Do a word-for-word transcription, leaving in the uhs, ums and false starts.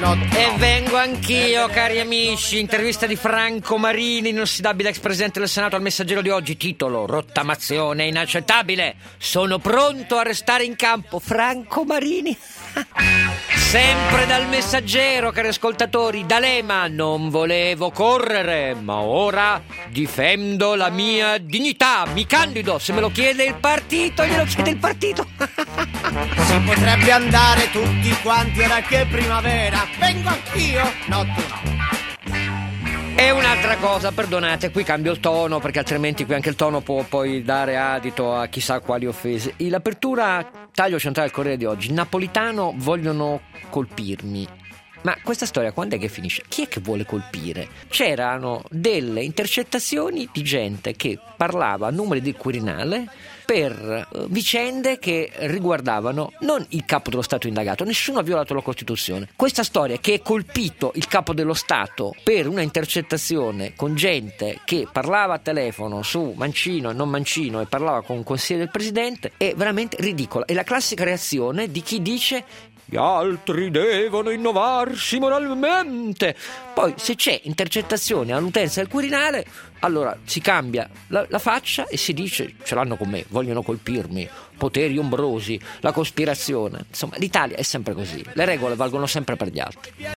E vengo anch'io, cari amici. Intervista di Franco Marini, inossidabile ex presidente del Senato, al Messaggero di oggi. Titolo: rottamazione inaccettabile. Sono pronto a restare in campo. Franco Marini. Sempre dal Messaggero, cari ascoltatori. D'Alema: non volevo correre, ma ora difendo la mia dignità. Mi candido, se me lo chiede il partito, glielo chiede il partito. Si potrebbe andare tutti quanti, ora che è primavera. Vengo anch'io, no tu no. E un'altra cosa, perdonate, qui cambio il tono, perché altrimenti qui anche il tono può poi dare adito a chissà quali offese. L'apertura taglio centrale del Corriere di oggi: Napolitano, vogliono colpirmi. Ma questa storia quando è che finisce? Chi è che vuole colpire? C'erano delle intercettazioni di gente che parlava a numeri del Quirinale per uh, vicende che riguardavano non il capo dello Stato indagato. Nessuno ha violato la Costituzione. Questa storia che è colpito il capo dello Stato per una intercettazione con gente che parlava a telefono su Mancino e non Mancino e parlava con un consigliere del presidente è veramente ridicola. È la classica reazione di chi dice: gli altri devono innovarsi moralmente. Poi se c'è intercettazione all'utenza del Quirinale, allora si cambia la, la faccia e si dice: ce l'hanno con me, vogliono colpirmi, poteri ombrosi, la cospirazione. Insomma, l'Italia è sempre così, le regole valgono sempre per gli altri.